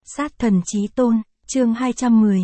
Sát thần chí tôn, chương 210,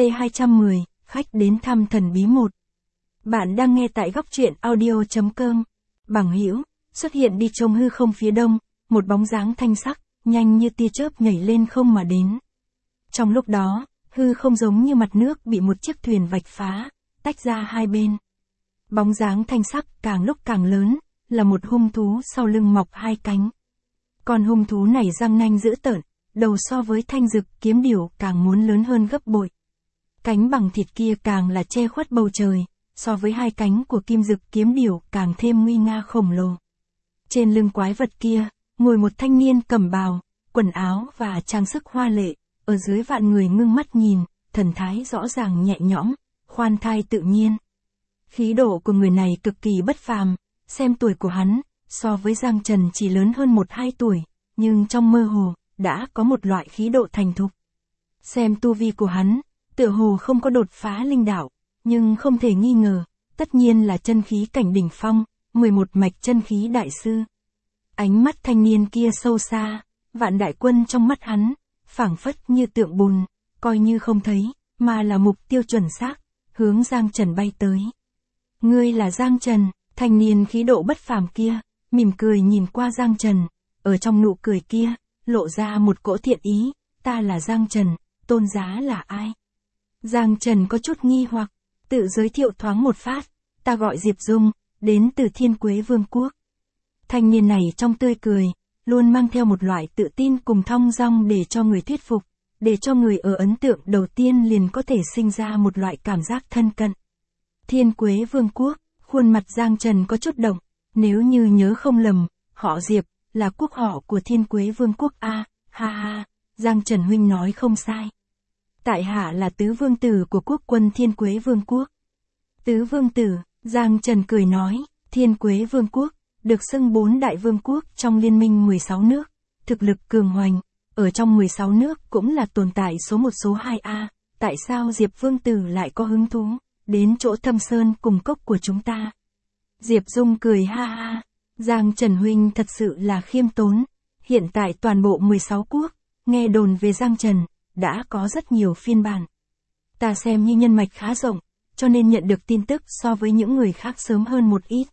C210, khách đến thăm thần bí 1. Bạn đang nghe tại góc truyện audio.com. Bằng hữu, xuất hiện đi trong hư không phía đông, một bóng dáng thanh sắc, nhanh như tia chớp nhảy lên không mà đến. Trong lúc đó, hư không giống như mặt nước bị một chiếc thuyền vạch phá, tách ra hai bên. Bóng dáng thanh sắc càng lúc càng lớn, là một hung thú sau lưng mọc hai cánh. Con hung thú này răng nanh dữ tợn, đầu so với thanh dực kiếm điểu càng muốn lớn hơn gấp bội. Cánh bằng thịt kia càng là che khuất bầu trời, so với hai cánh của kim dực kiếm điểu càng thêm nguy nga khổng lồ. Trên lưng quái vật kia, ngồi một thanh niên cẩm bào, quần áo và trang sức hoa lệ, ở dưới vạn người ngưng mắt nhìn, thần thái rõ ràng nhẹ nhõm, khoan thai tự nhiên. Khí độ của người này cực kỳ bất phàm, xem tuổi của hắn, so với Giang Trần chỉ lớn hơn 1-2 tuổi, nhưng trong mơ hồ, đã có một loại khí độ thành thục. Xem tu vi của hắn, tựa hồ không có đột phá linh đạo, nhưng không thể nghi ngờ, tất nhiên là chân khí cảnh đỉnh phong, 11 mạch chân khí đại sư. Ánh mắt thanh niên kia sâu xa, vạn đại quân trong mắt hắn, phảng phất như tượng bùn, coi như không thấy, mà là mục tiêu chuẩn xác, hướng Giang Trần bay tới. Ngươi là Giang Trần, thanh niên khí độ bất phàm kia, mỉm cười nhìn qua Giang Trần, ở trong nụ cười kia, lộ ra một cỗ thiện ý, ta là Giang Trần, tôn giá là ai? Giang Trần có chút nghi hoặc, tự giới thiệu thoáng một phát, ta gọi Diệp Dung, đến từ Thiên Quế Vương Quốc. Thanh niên này trong tươi cười, luôn mang theo một loại tự tin cùng thong dong để cho người thuyết phục, để cho người ở ấn tượng đầu tiên liền có thể sinh ra một loại cảm giác thân cận. Thiên Quế Vương Quốc, khuôn mặt Giang Trần có chút động, nếu như nhớ không lầm, họ Diệp, là quốc họ của Thiên Quế Vương Quốc a, ha ha, Giang Trần huynh nói không sai. Tại hạ là tứ vương tử của quốc quân Thiên Quế Vương Quốc. Tứ vương tử, Giang Trần cười nói, Thiên Quế Vương Quốc, được xưng 4 đại vương quốc trong liên minh 16 nước, thực lực cường hoành, ở trong 16 nước cũng là tồn tại số 1 số 2A, tại sao Diệp vương tử lại có hứng thú, đến chỗ Thâm Sơn cùng cốc của chúng ta? Diệp Dung cười ha ha, Giang Trần huynh thật sự là khiêm tốn, hiện tại toàn bộ 16 quốc, nghe đồn về Giang Trần, đã có rất nhiều phiên bản. Ta xem như nhân mạch khá rộng, cho nên nhận được tin tức so với những người khác sớm hơn một ít.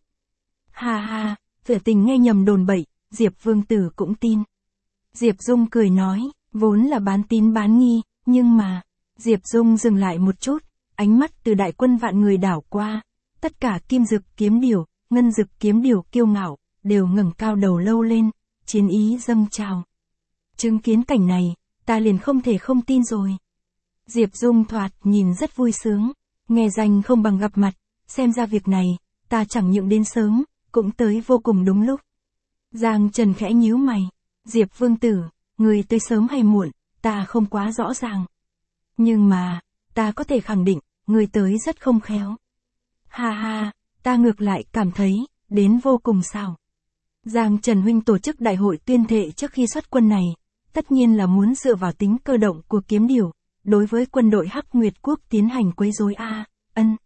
Ha ha, tựa tình nghe nhầm đồn bậy, Diệp vương tử cũng tin. Diệp Dung cười nói, vốn là bán tín bán nghi, nhưng mà, Diệp Dung dừng lại một chút, ánh mắt từ đại quân vạn người đảo qua, tất cả kim dực kiếm điểu, ngân dực kiếm điểu kiêu ngạo, đều ngẩng cao đầu lâu lên, chiến ý dâng trào. Chứng kiến cảnh này, ta liền không thể không tin rồi. Diệp Dung thoạt nhìn rất vui sướng, nghe danh không bằng gặp mặt, xem ra việc này, ta chẳng những đến sớm, cũng tới vô cùng đúng lúc. Giang Trần khẽ nhíu mày, Diệp vương tử, người tới sớm hay muộn, ta không quá rõ ràng. Nhưng mà, ta có thể khẳng định, người tới rất không khéo. Ha ha, ta ngược lại cảm thấy, đến vô cùng xảo. Giang Trần huynh tổ chức đại hội tuyên thệ trước khi xuất quân này, tất nhiên là muốn dựa vào tính cơ động của kiếm điểu, đối với quân đội Hắc Nguyệt Quốc tiến hành quấy rối a. Ân.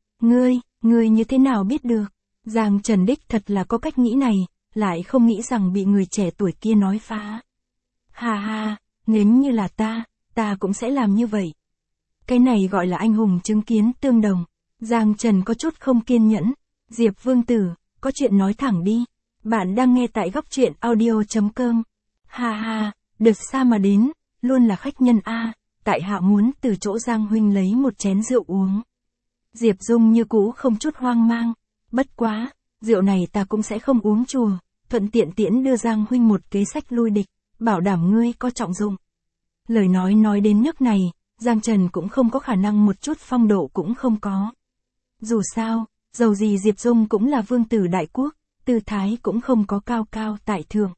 Ngươi như thế nào biết được? Giang Trần đích thật là có cách nghĩ này, lại không nghĩ rằng bị người trẻ tuổi kia nói phá. Ha ha, nếu như là ta cũng sẽ làm như vậy. Cái này gọi là anh hùng chứng kiến tương đồng. Giang Trần có chút không kiên nhẫn. Diệp vương tử, có chuyện nói thẳng đi. Bạn đang nghe tại góc truyện audio.com. Ha ha, được xa mà đến, luôn là khách nhân a. Tại hạ muốn từ chỗ Giang huynh lấy một chén rượu uống. Diệp Dung như cũ không chút hoang mang. Bất quá, rượu này ta cũng sẽ không uống chùa, thuận tiện tiễn đưa Giang huynh một kế sách lui địch, bảo đảm ngươi có trọng dụng. Lời nói đến nước này, Giang Trần cũng không có khả năng một chút phong độ cũng không có. Dù sao, dầu gì Diệp Dung cũng là vương tử đại quốc, tư thái cũng không có cao cao tại thượng.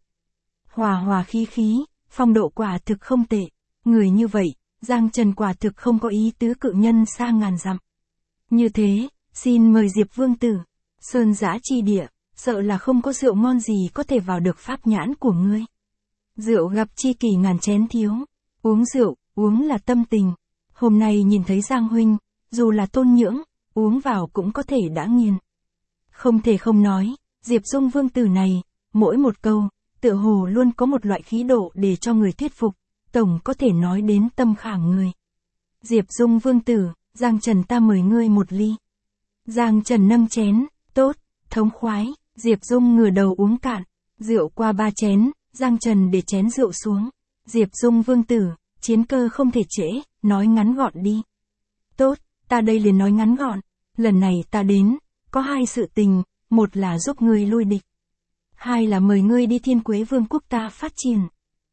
Hòa khí, phong độ quả thực không tệ, người như vậy, Giang Trần quả thực không có ý tứ cự nhân xa ngàn dặm. Như thế, xin mời Diệp vương tử, sơn giã chi địa, sợ là không có rượu ngon gì có thể vào được pháp nhãn của ngươi. Rượu gặp chi kỷ ngàn chén thiếu, uống rượu, uống là tâm tình. Hôm nay nhìn thấy Giang huynh, dù là tôn nhưỡng, uống vào cũng có thể đã nghiền. Không thể không nói, Diệp Dung vương tử này, mỗi một câu, tựa hồ luôn có một loại khí độ để cho người thuyết phục, tổng có thể nói đến tâm khảm người. Diệp Dung vương tử, Giang Trần ta mời ngươi một ly. Giang Trần nâng chén, tốt, thống khoái, Diệp Dung ngửa đầu uống cạn, rượu qua 3 chén, Giang Trần để chén rượu xuống. Diệp Dung vương tử, chiến cơ không thể trễ, nói ngắn gọn đi. Tốt, ta đây liền nói ngắn gọn, lần này ta đến, có 2 sự tình, một là giúp ngươi lui địch. 2 là mời ngươi đi Thiên Quế Vương quốc ta phát triển.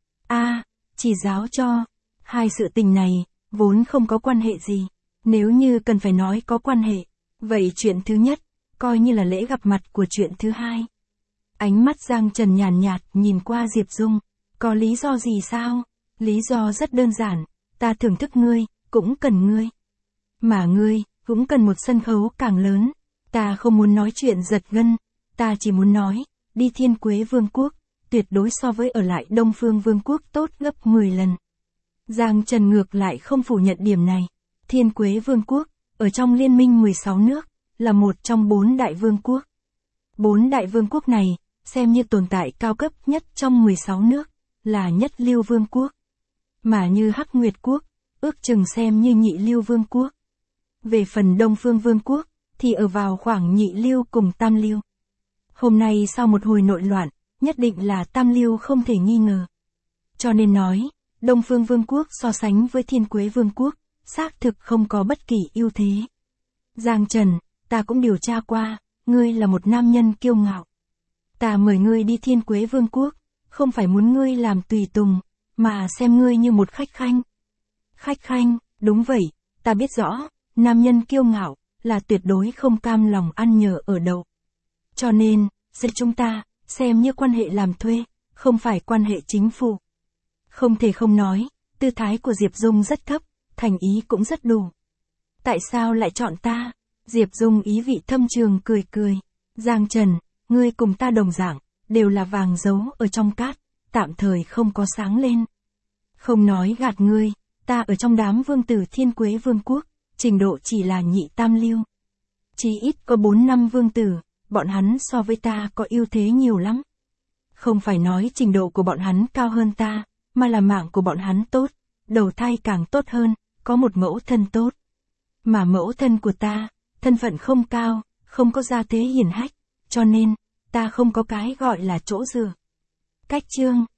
Chỉ giáo cho, 2 sự tình này, vốn không có quan hệ gì. Nếu như cần phải nói có quan hệ, vậy chuyện thứ nhất, coi như là lễ gặp mặt của chuyện thứ 2. Ánh mắt Giang Trần nhàn nhạt nhìn qua Diệp Dung, có lý do gì sao? Lý do rất đơn giản, ta thưởng thức ngươi, cũng cần ngươi. Mà ngươi, cũng cần một sân khấu càng lớn. Ta không muốn nói chuyện giật gân, ta chỉ muốn nói, đi Thiên Quế Vương quốc, tuyệt đối so với ở lại Đông Phương Vương quốc tốt gấp 10 lần. Giang Trần ngược lại không phủ nhận điểm này. Thiên Quế Vương quốc, ở trong liên minh 16 nước, là một trong 4 đại vương quốc. 4 đại vương quốc này, xem như tồn tại cao cấp nhất trong 16 nước, là nhất lưu vương quốc. Mà như Hắc Nguyệt quốc, ước chừng xem như nhị lưu vương quốc. Về phần Đông Phương Vương quốc, thì ở vào khoảng nhị lưu cùng tam lưu. Hôm nay sau một hồi nội loạn, nhất định là tam lưu không thể nghi ngờ. Cho nên nói, Đông Phương Vương quốc so sánh với Thiên Quế Vương quốc, xác thực không có bất kỳ ưu thế. Giang Trần, ta cũng điều tra qua, ngươi là một nam nhân kiêu ngạo. Ta mời ngươi đi Thiên Quế Vương quốc, không phải muốn ngươi làm tùy tùng, mà xem ngươi như một khách khanh. Khách khanh, đúng vậy, ta biết rõ, nam nhân kiêu ngạo, là tuyệt đối không cam lòng ăn nhờ ở đậu. Cho nên, giữa chúng ta, xem như quan hệ làm thuê, không phải quan hệ chính phủ. Không thể không nói, tư thái của Diệp Dung rất thấp, thành ý cũng rất đủ. Tại sao lại chọn ta? Diệp Dung ý vị thâm trường cười cười. Giang Trần, ngươi cùng ta đồng dạng, đều là vàng giấu ở trong cát, tạm thời không có sáng lên. Không nói gạt ngươi, ta ở trong đám vương tử Thiên Quế Vương quốc, trình độ chỉ là nhị tam lưu. Chỉ ít có 4 năm vương tử, bọn hắn so với ta có ưu thế nhiều lắm. Không phải nói trình độ của bọn hắn cao hơn ta, mà là mạng của bọn hắn tốt, đầu thai càng tốt hơn, có một mẫu thân tốt. Mà mẫu thân của ta, thân phận không cao, không có gia thế hiển hách, cho nên, ta không có cái gọi là chỗ dựa. Cách chương